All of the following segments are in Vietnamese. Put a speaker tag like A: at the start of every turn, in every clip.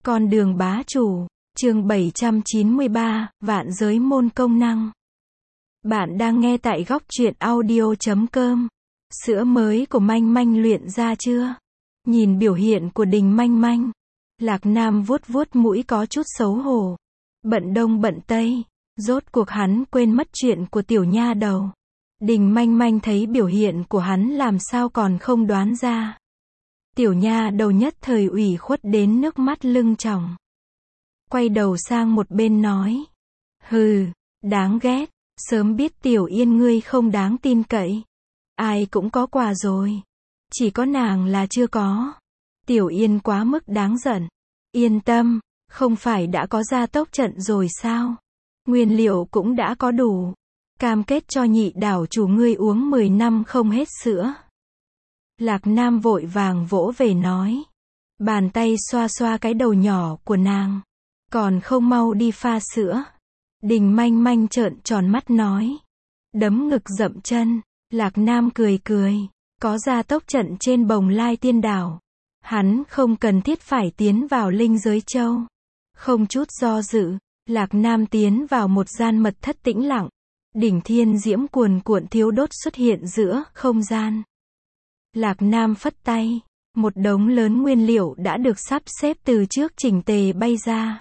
A: Con đường bá chủ, chương 793, vạn giới môn công năng. Bạn đang nghe tại góc truyện audio.com. Sữa mới của Manh Manh luyện ra chưa? Nhìn biểu hiện của Đình Manh Manh, Lạc Nam vuốt vuốt mũi có chút xấu hổ. Bận đông bận tây, rốt cuộc hắn quên mất chuyện của tiểu nha đầu. Đình Manh Manh thấy biểu hiện của hắn làm sao còn không đoán ra. Tiểu nha đầu nhất thời ủy khuất đến nước mắt lưng tròng. Quay đầu sang một bên nói. Hừ, đáng ghét, sớm biết Tiểu Yên ngươi không đáng tin cậy. Ai cũng có quà rồi. Chỉ có nàng là chưa có. Tiểu Yên quá mức đáng giận. Yên tâm, không phải đã có gia tốc trận rồi sao? Nguyên liệu cũng đã có đủ. Cam kết cho nhị đảo chủ ngươi uống 10 năm không hết sữa. Lạc Nam vội vàng vỗ về nói. Bàn tay xoa xoa cái đầu nhỏ của nàng. Còn không mau đi pha sữa. Đình Manh Manh trợn tròn mắt nói. Đấm ngực dậm chân. Lạc Nam cười cười. Có gia tốc trận trên Bồng Lai Tiên Đảo. Hắn không cần thiết phải tiến vào linh giới châu. Không chút do dự, Lạc Nam tiến vào một gian mật thất tĩnh lặng. Đỉnh thiên diễm cuồn cuộn thiếu đốt xuất hiện giữa không gian. Lạc Nam phất tay, một đống lớn nguyên liệu đã được sắp xếp từ trước chỉnh tề bay ra.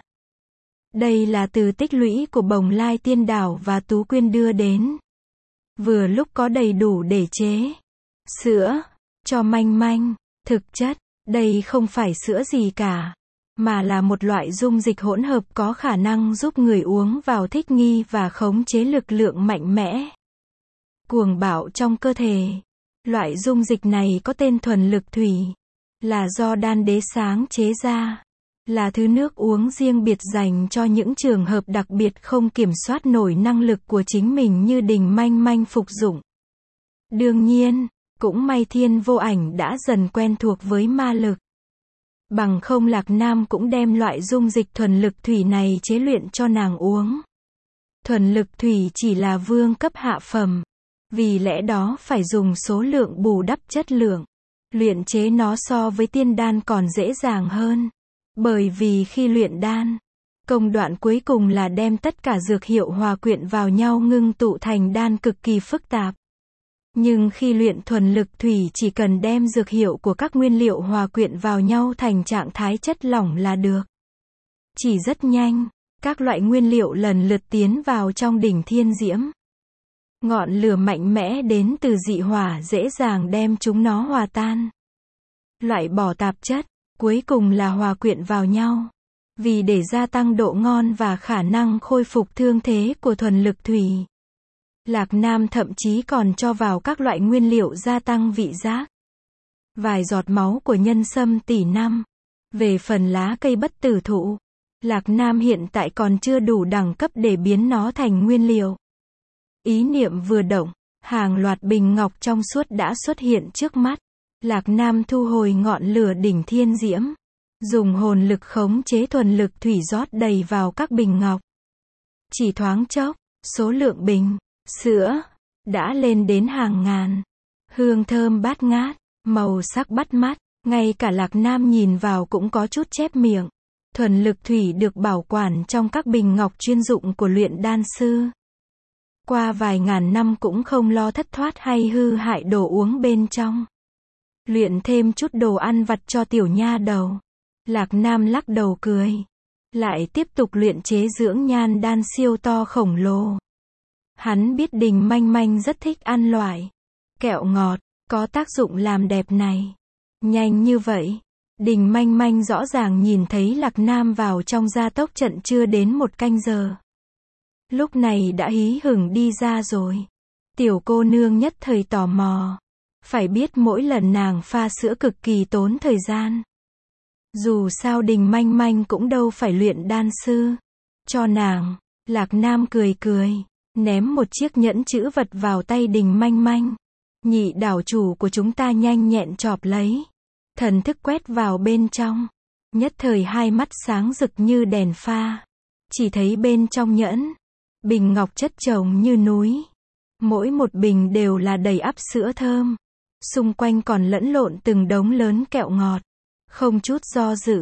A: Đây là từ tích lũy của Bồng Lai Tiên Đảo và Tú Quyên đưa đến. Vừa lúc có đầy đủ để chế sữa cho Manh Manh. Thực chất, đây không phải sữa gì cả, mà là một loại dung dịch hỗn hợp có khả năng giúp người uống vào thích nghi và khống chế lực lượng mạnh mẽ, cuồng bạo trong cơ thể. Loại dung dịch này có tên thuần lực thủy, là do đan đế sáng chế ra, là thứ nước uống riêng biệt dành cho những trường hợp đặc biệt không kiểm soát nổi năng lực của chính mình như Đình Manh Manh phục dụng. Đương nhiên, cũng may Thiên Vô Ảnh đã dần quen thuộc với ma lực. Bằng không Lạc Nam cũng đem loại dung dịch thuần lực thủy này chế luyện cho nàng uống. Thuần lực thủy chỉ là vương cấp hạ phẩm. Vì lẽ đó phải dùng số lượng bù đắp chất lượng. Luyện chế nó so với tiên đan còn dễ dàng hơn. Bởi vì khi luyện đan, công đoạn cuối cùng là đem tất cả dược hiệu hòa quyện vào nhau ngưng tụ thành đan cực kỳ phức tạp. Nhưng khi luyện thuần lực thủy chỉ cần đem dược hiệu của các nguyên liệu hòa quyện vào nhau thành trạng thái chất lỏng là được. Chỉ rất nhanh, các loại nguyên liệu lần lượt tiến vào trong đỉnh thiên diễm. Ngọn lửa mạnh mẽ đến từ dị hỏa dễ dàng đem chúng nó hòa tan. Loại bỏ tạp chất, cuối cùng là hòa quyện vào nhau. Vì để gia tăng độ ngon và khả năng khôi phục thương thế của thuần lực thủy, Lạc Nam thậm chí còn cho vào các loại nguyên liệu gia tăng vị giác. Vài giọt máu của nhân sâm tỷ năm. Về phần lá cây bất tử thụ, Lạc Nam hiện tại còn chưa đủ đẳng cấp để biến nó thành nguyên liệu. Ý niệm vừa động, hàng loạt bình ngọc trong suốt đã xuất hiện trước mắt. Lạc Nam thu hồi ngọn lửa đỉnh thiên diễm. Dùng hồn lực khống chế thuần lực thủy rót đầy vào các bình ngọc. Chỉ thoáng chốc, số lượng bình sữa đã lên đến hàng ngàn. Hương thơm bát ngát, màu sắc bắt mắt, ngay cả Lạc Nam nhìn vào cũng có chút chép miệng. Thuần lực thủy được bảo quản trong các bình ngọc chuyên dụng của luyện đan sư. Qua vài ngàn năm cũng không lo thất thoát hay hư hại đồ uống bên trong. Luyện thêm chút đồ ăn vặt cho tiểu nha đầu. Lạc Nam lắc đầu cười. Lại tiếp tục luyện chế dưỡng nhan đan siêu to khổng lồ. Hắn biết Đình Manh Manh rất thích ăn loại kẹo ngọt, có tác dụng làm đẹp này. Nhanh như vậy, Đình Manh Manh rõ ràng nhìn thấy Lạc Nam vào trong gia tốc trận chưa đến một canh giờ. Lúc này đã hí hửng đi ra rồi. Tiểu cô nương nhất thời tò mò. Phải biết mỗi lần nàng pha sữa cực kỳ tốn thời gian. Dù sao Đình Manh Manh cũng đâu phải luyện đan sư. Cho nàng, Lạc Nam cười cười. Ném một chiếc nhẫn chữ vật vào tay Đình Manh Manh. Nhị đảo chủ của chúng ta nhanh nhẹn chộp lấy. Thần thức quét vào bên trong. Nhất thời hai mắt sáng rực như đèn pha. Chỉ thấy bên trong nhẫn, bình ngọc chất chồng như núi. Mỗi một bình đều là đầy ắp sữa thơm. Xung quanh còn lẫn lộn từng đống lớn kẹo ngọt. Không chút do dự,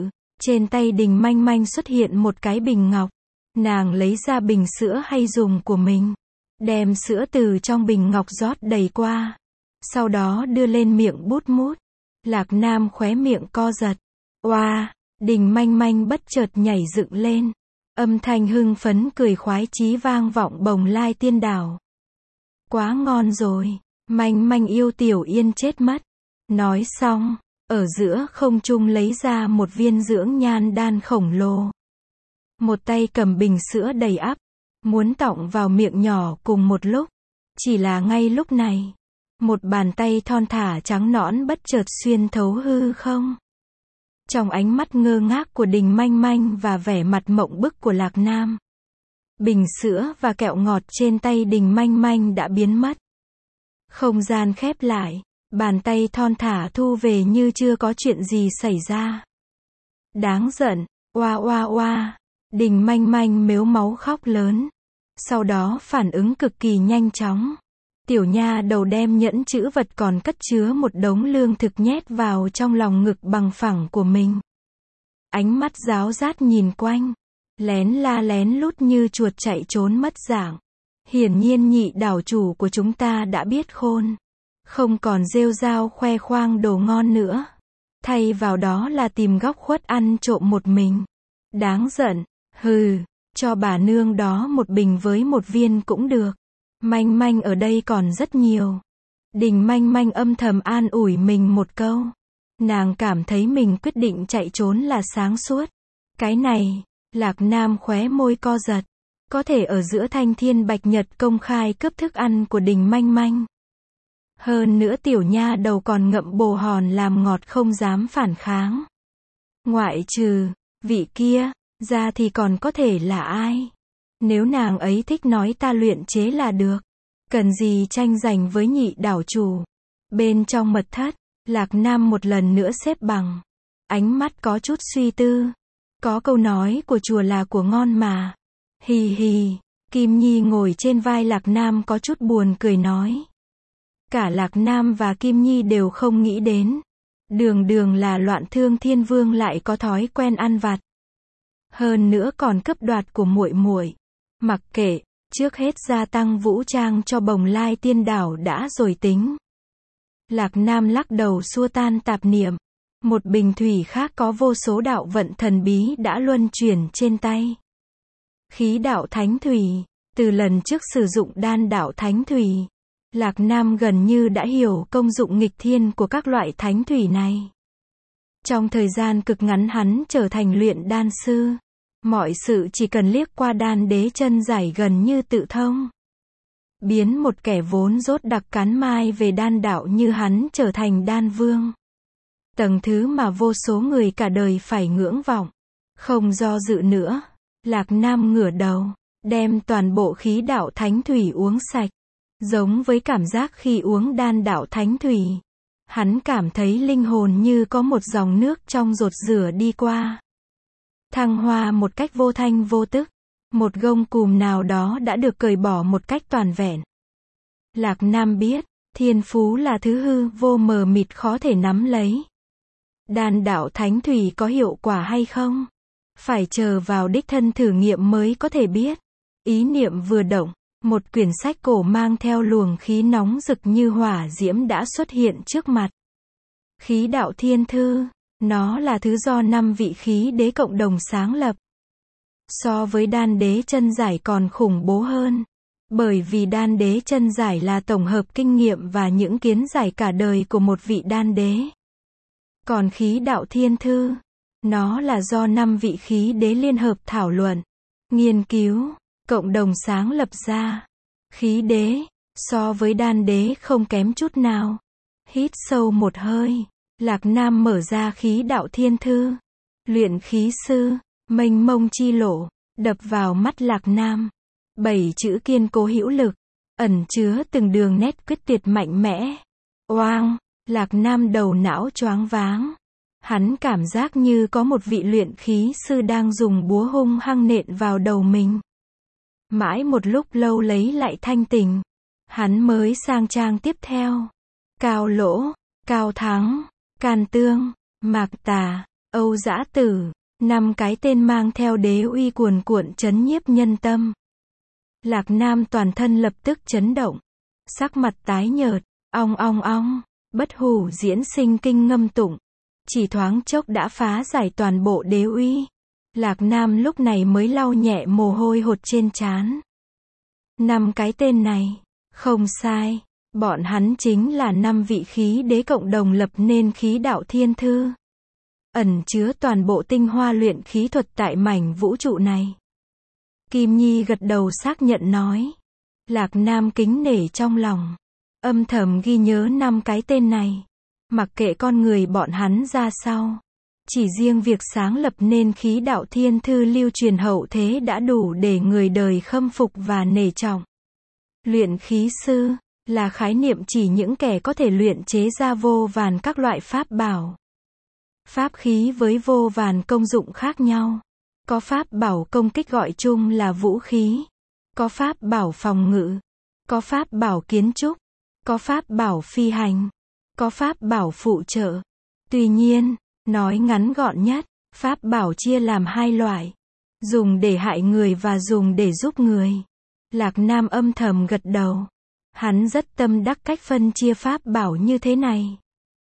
A: Trên tay Đình Manh Manh xuất hiện một cái bình ngọc. Nàng lấy ra bình sữa hay dùng của mình. Đem sữa từ trong bình ngọc rót đầy qua. Sau đó đưa lên miệng bút mút. Lạc Nam khóe miệng co giật. Oa, Đình Manh Manh bất chợt nhảy dựng lên. Âm thanh hưng phấn cười khoái chí vang vọng Bồng Lai Tiên Đảo. Quá ngon rồi, Manh Manh yêu Tiểu Yên chết mất. Nói xong, ở giữa không trung lấy ra một viên dưỡng nhan đan khổng lồ. Một tay cầm bình sữa đầy ắp, muốn tọng vào miệng nhỏ cùng một lúc. Chỉ là ngay lúc này, một bàn tay thon thả trắng nõn bất chợt xuyên thấu hư không. Trong ánh mắt ngơ ngác của Đình Manh Manh và vẻ mặt mộng bức của Lạc Nam, bình sữa và kẹo ngọt trên tay Đình Manh Manh đã biến mất. Không gian khép lại, bàn tay thon thả thu về như chưa có chuyện gì xảy ra. Đáng giận, oa oa oa, Đình Manh Manh mếu máu khóc lớn. Sau đó phản ứng cực kỳ nhanh chóng. Tiểu nha đầu đem nhẫn trữ vật còn cất chứa một đống lương thực nhét vào trong lòng ngực bằng phẳng của mình. Ánh mắt ráo rát nhìn quanh, lén la lén lút như chuột chạy trốn mất dạng. Hiển nhiên nhị đảo chủ của chúng ta đã biết khôn, không còn rêu rao khoe khoang đồ ngon nữa. Thay vào đó là tìm góc khuất ăn trộm một mình. Đáng giận, hừ, cho bà nương đó một bình với một viên cũng được. Manh Manh ở đây còn rất nhiều. Đình Manh Manh âm thầm an ủi mình một câu. Nàng cảm thấy mình quyết định chạy trốn là sáng suốt. Cái này, Lạc Nam khóe môi co giật. Có thể ở giữa Thanh Thiên Bạch Nhật công khai cướp thức ăn của Đình Manh Manh. Hơn nữa tiểu nha đầu còn ngậm bồ hòn làm ngọt không dám phản kháng. Ngoại trừ vị kia ra thì còn có thể là ai? Nếu nàng ấy thích nói ta luyện chế là được. Cần gì tranh giành với nhị đảo chủ. Bên trong mật thất, Lạc Nam một lần nữa xếp bằng. Ánh mắt có chút suy tư. Có câu nói của chùa là của ngon mà. Hì hì, Kim Nhi ngồi trên vai Lạc Nam có chút buồn cười nói. Cả Lạc Nam và Kim Nhi đều không nghĩ đến. Đường đường là Loạn Thương Thiên Vương lại có thói quen ăn vặt. Hơn nữa còn cướp đoạt của muội muội. Mặc kệ, trước hết gia tăng vũ trang cho Bồng Lai Tiên Đảo đã rồi tính. Lạc Nam lắc đầu xua tan tạp niệm. Một bình thủy khác có vô số đạo vận thần bí đã luân chuyển trên tay. Khí đạo thánh thủy, từ lần trước sử dụng đan đạo thánh thủy, Lạc Nam gần như đã hiểu công dụng nghịch thiên của các loại thánh thủy này. Trong thời gian cực ngắn hắn trở thành luyện đan sư. Mọi sự chỉ cần liếc qua đan đế chân giải gần như tự thông. Biến một kẻ vốn rốt đặc cán mai về đan đạo như hắn trở thành đan vương. Tầng thứ mà vô số người cả đời phải ngưỡng vọng. Không do dự nữa, Lạc Nam ngửa đầu, đem toàn bộ khí đạo thánh thủy uống sạch. Giống với cảm giác khi uống đan đạo thánh thủy. Hắn cảm thấy linh hồn như có một dòng nước trong rột rửa đi qua. Thăng hoa một cách vô thanh vô tức. Một gông cùm nào đó đã được cởi bỏ một cách toàn vẹn. Lạc Nam biết, thiên phú là thứ hư vô mờ mịt khó thể nắm lấy. Đan đạo thánh thủy có hiệu quả hay không? Phải chờ vào đích thân thử nghiệm mới có thể biết. Ý niệm vừa động, một quyển sách cổ mang theo luồng khí nóng rực như hỏa diễm đã xuất hiện trước mặt. Khí đạo thiên thư, nó là thứ do 5 vị khí đế cộng đồng sáng lập. So với đan đế chân giải còn khủng bố hơn. Bởi vì đan đế chân giải là tổng hợp kinh nghiệm và những kiến giải cả đời của một vị đan đế. Còn khí đạo thiên thư, nó là do 5 vị khí đế liên hợp thảo luận, nghiên cứu, cộng đồng sáng lập ra. Khí đế, so với đan đế không kém chút nào. Hít sâu một hơi, Lạc Nam mở ra khí đạo thiên thư. Luyện khí sư, mênh mông chi lộ, đập vào mắt Lạc Nam. 7 chữ kiên cố hữu lực, ẩn chứa từng đường nét quyết tuyệt mạnh mẽ. Oang, Lạc Nam đầu não choáng váng. Hắn cảm giác như có một vị luyện khí sư đang dùng búa hung hăng nện vào đầu mình. Mãi một lúc lâu lấy lại thanh tỉnh, hắn mới sang trang tiếp theo. Cao Lỗ, Cao Thắng, Can Tương, Mạc Tà, Âu Dã Tử, 5 cái tên mang theo đế uy cuồn cuộn trấn nhiếp nhân tâm. Lạc Nam toàn thân lập tức chấn động. Sắc mặt tái nhợt, ong ong ong, bất hủ diễn sinh kinh ngâm tụng. Chỉ thoáng chốc đã phá giải toàn bộ đế uy. Lạc Nam lúc này mới lau nhẹ mồ hôi hột trên trán. 5 cái tên này, không sai, bọn hắn chính là 5 vị khí đế cộng đồng lập nên khí đạo thiên thư. Ẩn chứa toàn bộ tinh hoa luyện khí thuật tại mảnh vũ trụ này. Kim Nhi gật đầu xác nhận nói. Lạc Nam kính nể trong lòng. Âm thầm ghi nhớ 5 cái tên này. Mặc kệ con người bọn hắn ra sao. Chỉ riêng việc sáng lập nên khí đạo thiên thư lưu truyền hậu thế đã đủ để người đời khâm phục và nể trọng. Luyện khí sư là khái niệm chỉ những kẻ có thể luyện chế ra vô vàn các loại pháp bảo. Pháp khí với vô vàn công dụng khác nhau. Có pháp bảo công kích gọi chung là vũ khí. Có pháp bảo phòng ngự. Có pháp bảo kiến trúc. Có pháp bảo phi hành. Có pháp bảo phụ trợ. Tuy nhiên, nói ngắn gọn nhất, pháp bảo chia làm 2 loại. Dùng để hại người và dùng để giúp người. Lạc Nam âm thầm gật đầu. Hắn rất tâm đắc cách phân chia pháp bảo như thế này.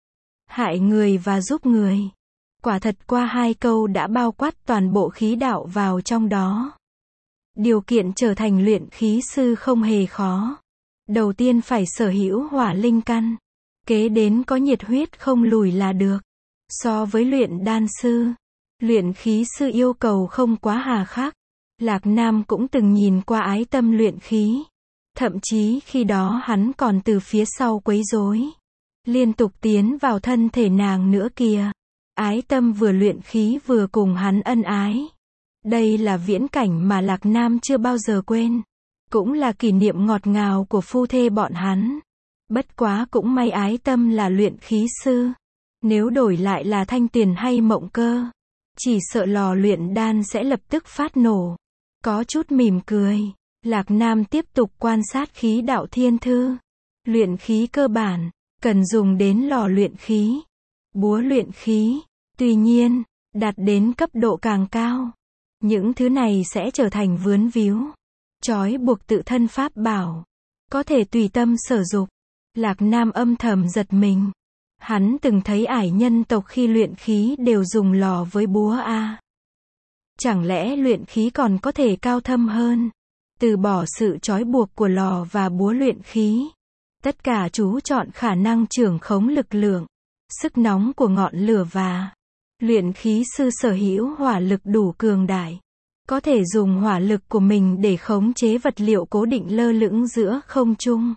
A: Hại người và giúp người. Quả thật qua 2 câu đã bao quát toàn bộ khí đạo vào trong đó. Điều kiện trở thành luyện khí sư không hề khó. Đầu tiên phải sở hữu hỏa linh căn. Kế đến có nhiệt huyết không lùi là được. So với luyện đan sư, luyện khí sư yêu cầu không quá hà khắc. Lạc Nam cũng từng nhìn qua ái tâm luyện khí. Thậm chí khi đó hắn còn từ phía sau quấy rối. Liên tục tiến vào thân thể nàng nữa kìa. Ái tâm vừa luyện khí vừa cùng hắn ân ái. Đây là viễn cảnh mà Lạc Nam chưa bao giờ quên. Cũng là kỷ niệm ngọt ngào của phu thê bọn hắn. Bất quá cũng may ái tâm là luyện khí sư. Nếu đổi lại là Thanh Tuyền hay Mộng Cơ, chỉ sợ lò luyện đan sẽ lập tức phát nổ. Có chút mỉm cười, Lạc Nam tiếp tục quan sát khí đạo thiên thư. Luyện khí cơ bản, cần dùng đến lò luyện khí, búa luyện khí. Tuy nhiên, đạt đến cấp độ càng cao, những thứ này sẽ trở thành vướng víu, trói buộc tự thân pháp bảo, có thể tùy tâm sở dục. Lạc Nam âm thầm giật mình. Hắn từng thấy ải nhân tộc khi luyện khí đều dùng lò với búa a. Chẳng lẽ luyện khí còn có thể cao thâm hơn? Từ bỏ sự trói buộc của lò và búa luyện khí. Tất cả chú chọn khả năng trưởng khống lực lượng, sức nóng của ngọn lửa và luyện khí sư sở hữu hỏa lực đủ cường đại. Có thể dùng hỏa lực của mình để khống chế vật liệu cố định lơ lửng giữa không trung.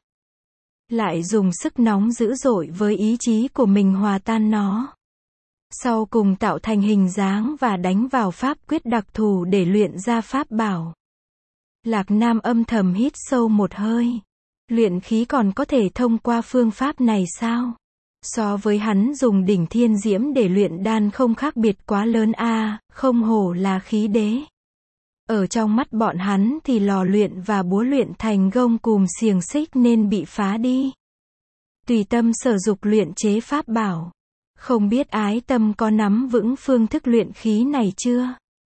A: Lại dùng sức nóng dữ dội với ý chí của mình hòa tan nó. Sau cùng tạo thành hình dáng và đánh vào pháp quyết đặc thù để luyện ra pháp bảo. Lạc Nam âm thầm hít sâu một hơi. Luyện khí còn có thể thông qua phương pháp này sao? So với hắn dùng đỉnh thiên diễm để luyện đan không khác biệt quá lớn a, không hổ là khí đế. Ở trong mắt bọn hắn thì lò luyện và búa luyện thành gông cùm xiềng xích nên bị phá đi. Tùy tâm sở dục luyện chế pháp bảo. Không biết ái tâm có nắm vững phương thức luyện khí này chưa?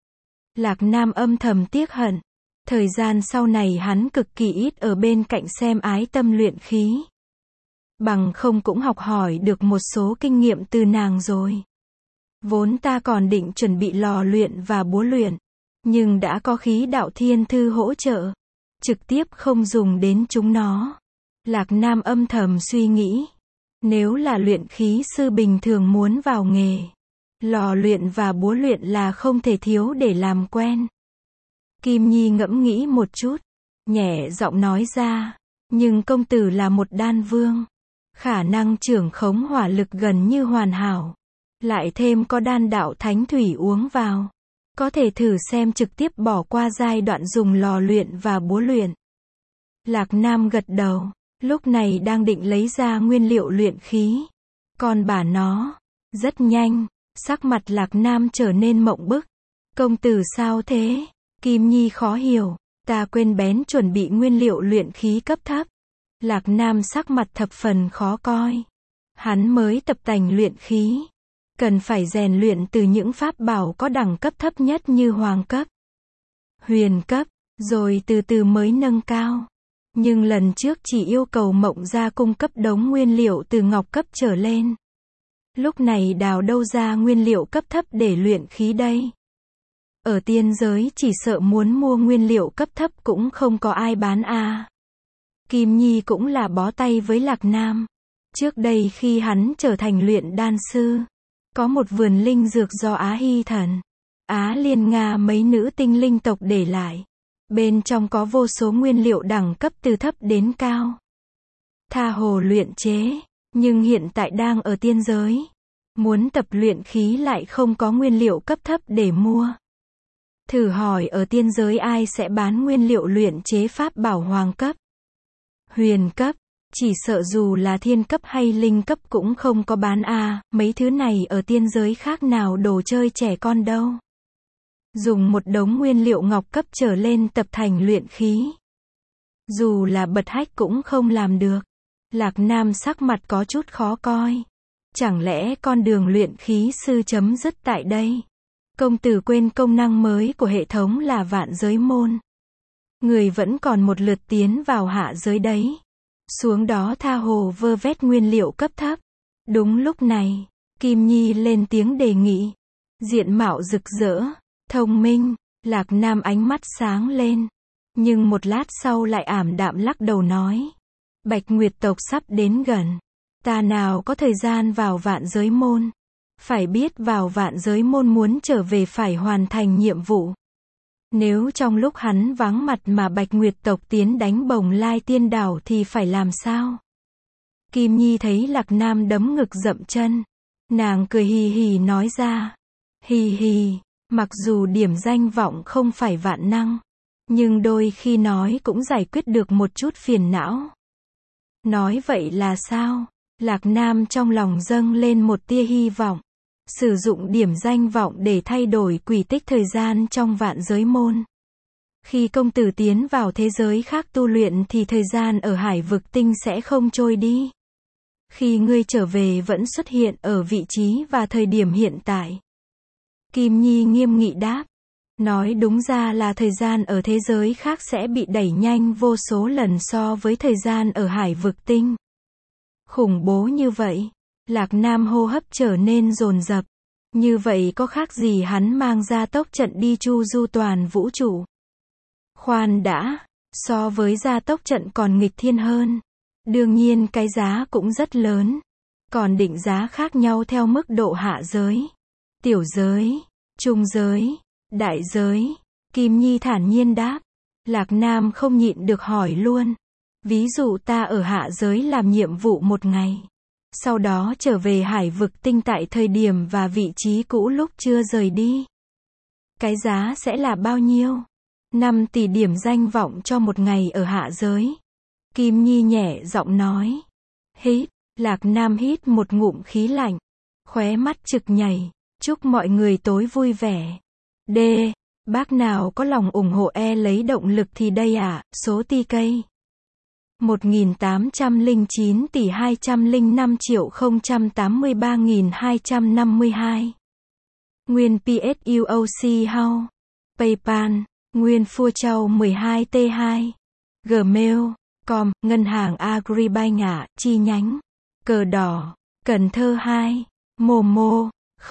A: Lạc Nam âm thầm tiếc hận. Thời gian sau này hắn cực kỳ ít ở bên cạnh xem ái tâm luyện khí. Bằng không cũng học hỏi được một số kinh nghiệm từ nàng rồi. Vốn ta còn định chuẩn bị lò luyện và búa luyện. Nhưng đã có khí đạo thiên thư hỗ trợ. Trực tiếp không dùng đến chúng nó. Lạc Nam âm thầm suy nghĩ. Nếu là luyện khí sư bình thường muốn vào nghề, lò luyện và búa luyện là không thể thiếu để làm quen. Kim Nhi ngẫm nghĩ một chút, nhẹ giọng nói ra. Nhưng công tử là một đan vương. Khả năng trưởng khống hỏa lực gần như hoàn hảo. Lại thêm có đan đạo thánh thủy uống vào. Có thể thử xem trực tiếp bỏ qua giai đoạn dùng lò luyện và búa luyện. Lạc Nam gật đầu, lúc này đang định lấy ra nguyên liệu luyện khí. Còn bà nó, rất nhanh, sắc mặt Lạc Nam trở nên mộng bức. Công tử sao thế? Kim Nhi khó hiểu, ta quên bén chuẩn bị nguyên liệu luyện khí cấp thấp. Lạc Nam sắc mặt thập phần khó coi. Hắn mới tập tành luyện khí. cần phải rèn luyện từ những pháp bảo có đẳng cấp thấp nhất như hoàng cấp, huyền cấp, rồi từ từ mới nâng cao. Nhưng lần trước chỉ yêu cầu Mộng Gia cung cấp đống nguyên liệu từ ngọc cấp trở lên. Lúc này đào đâu ra nguyên liệu cấp thấp để luyện khí đây? Ở tiên giới chỉ sợ muốn mua nguyên liệu cấp thấp cũng không có ai bán à. Kim Nhi cũng là bó tay với Lạc Nam. Trước đây khi hắn trở thành luyện đan sư, có một vườn linh dược do Á Hy Thần, Á Liên Nga mấy nữ tinh linh tộc để lại. Bên trong có vô số nguyên liệu đẳng cấp từ thấp đến cao. Tha hồ luyện chế, nhưng hiện tại đang ở tiên giới. Muốn tập luyện khí lại không có nguyên liệu cấp thấp để mua. Thử hỏi ở tiên giới ai sẽ bán nguyên liệu luyện chế pháp bảo hoàng cấp, huyền cấp, chỉ sợ dù là thiên cấp hay linh cấp cũng không có bán à, mấy thứ này ở tiên giới khác nào đồ chơi trẻ con đâu. Dùng một đống nguyên liệu ngọc cấp trở lên tập thành luyện khí. Dù là bật hách cũng không làm được. Lạc Nam sắc mặt có chút khó coi. Chẳng lẽ con đường luyện khí sư chấm dứt tại đây? Công tử quên công năng mới của hệ thống là vạn giới môn. Người vẫn còn một lượt tiến vào hạ giới đấy. Xuống đó tha hồ vơ vét nguyên liệu cấp thấp. Đúng lúc này, Kim Nhi lên tiếng đề nghị. Diện mạo rực rỡ, thông minh, Lạc Nam ánh mắt sáng lên. Nhưng một lát sau lại ảm đạm lắc đầu nói. Bạch Nguyệt tộc sắp đến gần. Ta nào có thời gian vào vạn giới môn. Phải biết vào vạn giới môn muốn trở về phải hoàn thành nhiệm vụ. Nếu trong lúc hắn vắng mặt mà Bạch Nguyệt tộc tiến đánh Bồng Lai Tiên Đảo thì phải làm sao? Kim Nhi thấy Lạc Nam đấm ngực dậm chân. Nàng cười hì hì nói ra. Hì hì, mặc dù điểm danh vọng không phải vạn năng, nhưng đôi khi nói cũng giải quyết được một chút phiền não. Nói vậy là sao? Lạc Nam trong lòng dâng lên một tia hy vọng. Sử dụng điểm danh vọng để thay đổi quỹ tích thời gian trong vạn giới môn. Khi công tử tiến vào thế giới khác tu luyện thì thời gian ở hải vực tinh sẽ không trôi đi. Khi ngươi trở về vẫn xuất hiện ở vị trí và thời điểm hiện tại. Kim Nhi nghiêm nghị đáp. Nói đúng ra là thời gian ở thế giới khác sẽ bị đẩy nhanh vô số lần so với thời gian ở hải vực tinh. Khủng bố như vậy. Lạc Nam hô hấp trở nên dồn dập. Như vậy có khác gì hắn mang gia tốc trận đi chu du toàn vũ trụ. Khoan đã, so với gia tốc trận còn nghịch thiên hơn. Đương nhiên cái giá cũng rất lớn. Còn định giá khác nhau theo mức độ hạ giới, tiểu giới, trung giới, đại giới. Kim Nhi thản nhiên đáp. Lạc Nam không nhịn được hỏi luôn. Ví dụ ta ở hạ giới làm nhiệm vụ một ngày. Sau đó trở về hải vực tinh tại thời điểm và vị trí cũ lúc chưa rời đi. Cái giá sẽ là bao nhiêu? 5 tỷ điểm danh vọng cho một ngày ở hạ giới. Kim Nhi nhẹ giọng nói. Hít, Lạc Nam hít một ngụm khí lạnh. Khóe mắt trực nhảy. Chúc mọi người tối vui vẻ. D. Bác nào có lòng ủng hộ lấy động lực thì đây ạ, số TK. 1.809 tỷ 205 triệu 083.252. Nguyên PSUOC How. PayPal. Nguyên Phua Châu 12T2. Gmail.com. Ngân hàng Agribank chi nhánh. Cờ đỏ. Cần Thơ 2. Momo.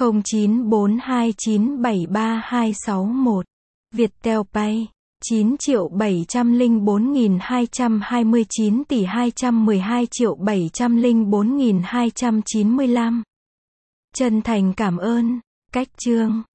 A: 0942973261. Viettel Pay. 9.704.229 tỷ 212.704.295. Chân thành cảm ơn. Cách chương